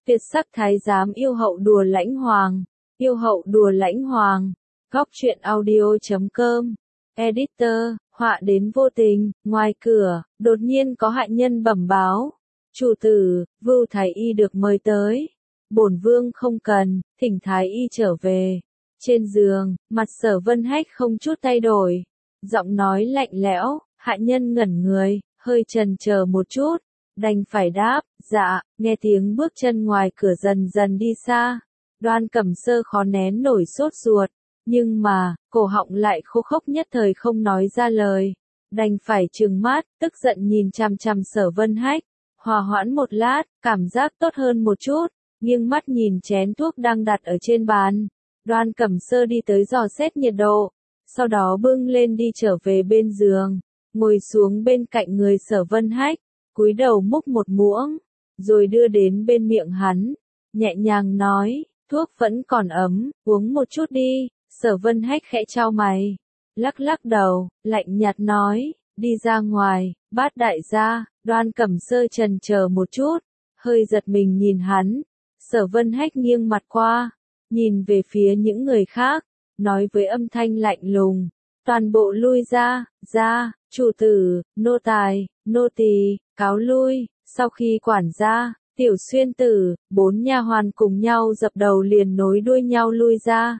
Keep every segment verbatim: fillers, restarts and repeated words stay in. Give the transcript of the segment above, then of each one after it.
Tuyệt sắc thái giám yêu hậu đùa lãnh hoàng, yêu hậu đùa lãnh hoàng, góc truyện audio.com, editor, họa đến vô tình, ngoài cửa, đột nhiên có hạ nhân bẩm báo. Chủ tử, Vưu Thái Y được mời tới. Bổn vương không cần, thỉnh Thái Y trở về. Trên giường, mặt Sở Vân Hách không chút thay đổi. Giọng nói lạnh lẽo, hạ nhân ngẩn người, hơi chần chờ một chút. Đành phải đáp, dạ, nghe tiếng bước chân ngoài cửa dần dần đi xa. Đoan Cẩm Sơ khó nén nổi sốt ruột, nhưng mà, cổ họng lại khô khốc nhất thời không nói ra lời. Đành phải trừng mắt, tức giận nhìn chằm chằm Sở Vân Hách. Hòa hoãn một lát, cảm giác tốt hơn một chút, nghiêng mắt nhìn chén thuốc đang đặt ở trên bàn. Đoan Cẩm Sơ đi tới dò xét nhiệt độ, sau đó bưng lên đi trở về bên giường, ngồi xuống bên cạnh người Sở Vân Hách, cúi đầu múc một muỗng, rồi đưa đến bên miệng hắn, nhẹ nhàng nói, thuốc vẫn còn ấm, uống một chút đi. Sở Vân Hách khẽ chau mày, lắc lắc đầu, lạnh nhạt nói, đi ra ngoài, Bát đại gia. Đoan Cẩm Sơ chần chờ một chút, hơi giật mình nhìn hắn. Sở Vân Hách nghiêng mặt qua, nhìn về phía những người khác, nói với âm thanh lạnh lùng, toàn bộ lui ra, ra, chủ tử, nô tài, nô tỳ, cáo lui. Sau khi quản gia, Tiểu Xuyên Tử, bốn nha hoàn cùng nhau dập đầu liền nối đuôi nhau lui ra.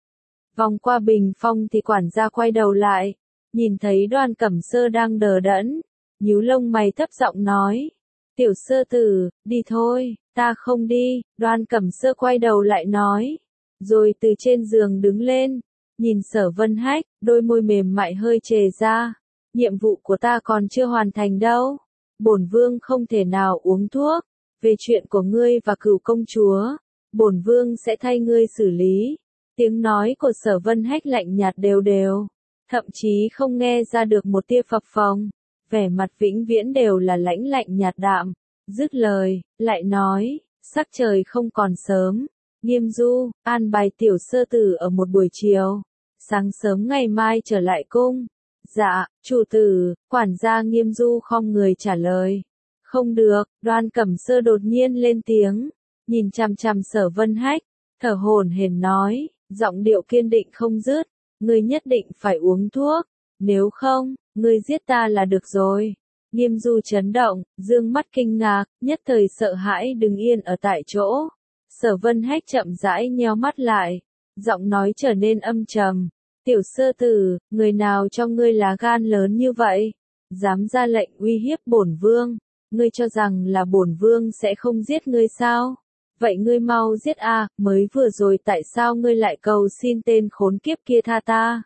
Vòng qua bình phong thì quản gia quay đầu lại, nhìn thấy Đoan Cẩm Sơ đang đờ đẫn, nhíu lông mày thấp giọng nói, Tiểu Sơ Tử, đi thôi. Ta không đi. Đoan Cẩm Sơ quay đầu lại nói, rồi từ trên giường đứng lên, nhìn Sở Vân Hách, đôi môi mềm mại hơi trề ra, nhiệm vụ của ta còn chưa hoàn thành đâu. Bổn vương không thể nào uống thuốc, về chuyện của ngươi và Cửu công chúa, bổn vương sẽ thay ngươi xử lý. Tiếng nói của Sở Vân Hách lạnh nhạt đều đều, thậm chí không nghe ra được một tia phập phồng, vẻ mặt vĩnh viễn đều là lãnh lạnh nhạt đạm. Dứt lời, lại nói, sắc trời không còn sớm, Nghiêm Du, an bài Tiểu Sơ Tử ở một buổi chiều, sáng sớm ngày mai trở lại cung. Dạ, chủ tử. Quản gia Nghiêm Du khom người trả lời. Không được. Đoan Cẩm Sơ đột nhiên lên tiếng, nhìn chằm chằm Sở Vân Hách, thở hổn hển nói, giọng điệu kiên định không dứt, ngươi nhất định phải uống thuốc, nếu không, ngươi giết ta là được rồi. Nghiêm Du chấn động, dương mắt kinh ngạc, nhất thời sợ hãi đứng yên ở tại chỗ. Sở Vân Hách chậm rãi nheo mắt lại, giọng nói trở nên âm trầm. Tiểu Sơ Tử, người nào cho ngươi lá gan lớn như vậy, dám ra lệnh uy hiếp bổn vương? Ngươi cho rằng là bổn vương sẽ không giết ngươi sao? Vậy ngươi mau giết a, à, mới vừa rồi tại sao ngươi lại cầu xin tên khốn kiếp kia tha ta?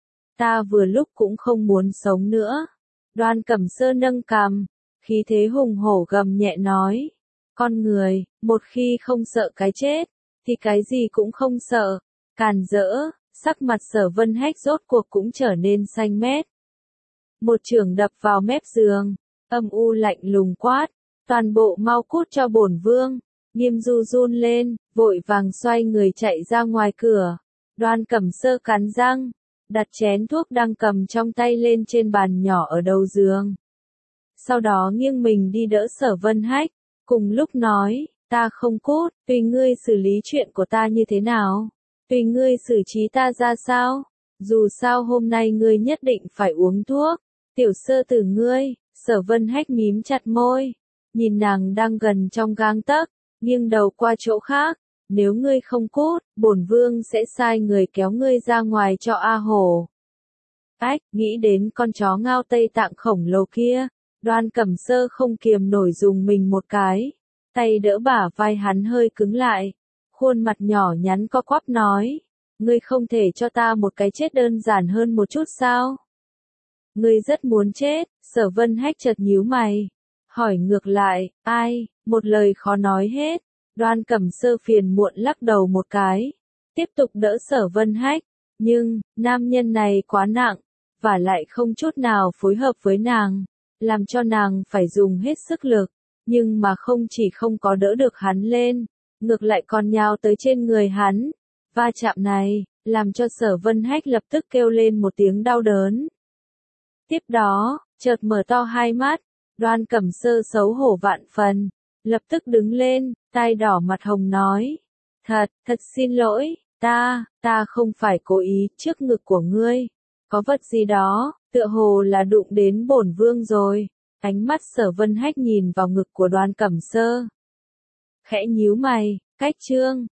Ta vừa lúc cũng không muốn sống nữa. Đoan Cẩm Sơ nâng cằm, khí thế hùng hổ gầm nhẹ nói, con người, một khi không sợ cái chết, thì cái gì cũng không sợ. Càn rỡ. Sắc mặt Sở Vân Hách rốt cuộc cũng trở nên xanh mét. Một chưởng đập vào mép giường, âm u lạnh lùng quát, toàn bộ mau cút cho bổn vương. Nghiêm Du run lên, vội vàng xoay người chạy ra ngoài cửa. Đoan Cẩm Sơ cắn răng, đặt chén thuốc đang cầm trong tay lên trên bàn nhỏ ở đầu giường. Sau đó nghiêng mình đi đỡ Sở Vân Hách, cùng lúc nói, ta không cút, tùy ngươi xử lý chuyện của ta như thế nào. Tùy ngươi xử trí ta ra sao, dù sao hôm nay ngươi nhất định phải uống thuốc. Tiểu Sơ Tử ngươi. Sở Vân Hách mím chặt môi, nhìn nàng đang gần trong gang tấc, nghiêng đầu qua chỗ khác, nếu ngươi không cút, bổn vương sẽ sai người kéo ngươi ra ngoài cho A Hổ. Ách, nghĩ đến con chó ngao Tây Tạng khổng lồ kia, Đoan Cẩm Sơ không kiềm nổi dùng mình một cái, tay đỡ bả vai hắn hơi cứng lại. Khuôn mặt nhỏ nhắn co quắp nói, ngươi không thể cho ta một cái chết đơn giản hơn một chút sao? Ngươi rất muốn chết. Sở Vân Hách chợt nhíu mày, hỏi ngược lại, ai? Một lời khó nói hết. Đoan Cẩm Sơ phiền muộn lắc đầu một cái, tiếp tục đỡ Sở Vân Hách, nhưng, nam nhân này quá nặng, và lại không chút nào phối hợp với nàng, làm cho nàng phải dùng hết sức lực, nhưng mà không chỉ không có đỡ được hắn lên, ngược lại còn nhào tới trên người hắn. Va chạm này, làm cho Sở Vân Hách lập tức kêu lên một tiếng đau đớn. Tiếp đó, chợt mở to hai mắt, Đoan Cẩm Sơ xấu hổ vạn phần, lập tức đứng lên, tai đỏ mặt hồng nói. Thật, thật xin lỗi, ta, ta không phải cố ý, trước ngực của ngươi. Có vật gì đó, tựa hồ là đụng đến bổn vương rồi. Ánh mắt Sở Vân Hách nhìn vào ngực của Đoàn Cẩm Sơ. Khẽ nhíu mày, cách trương,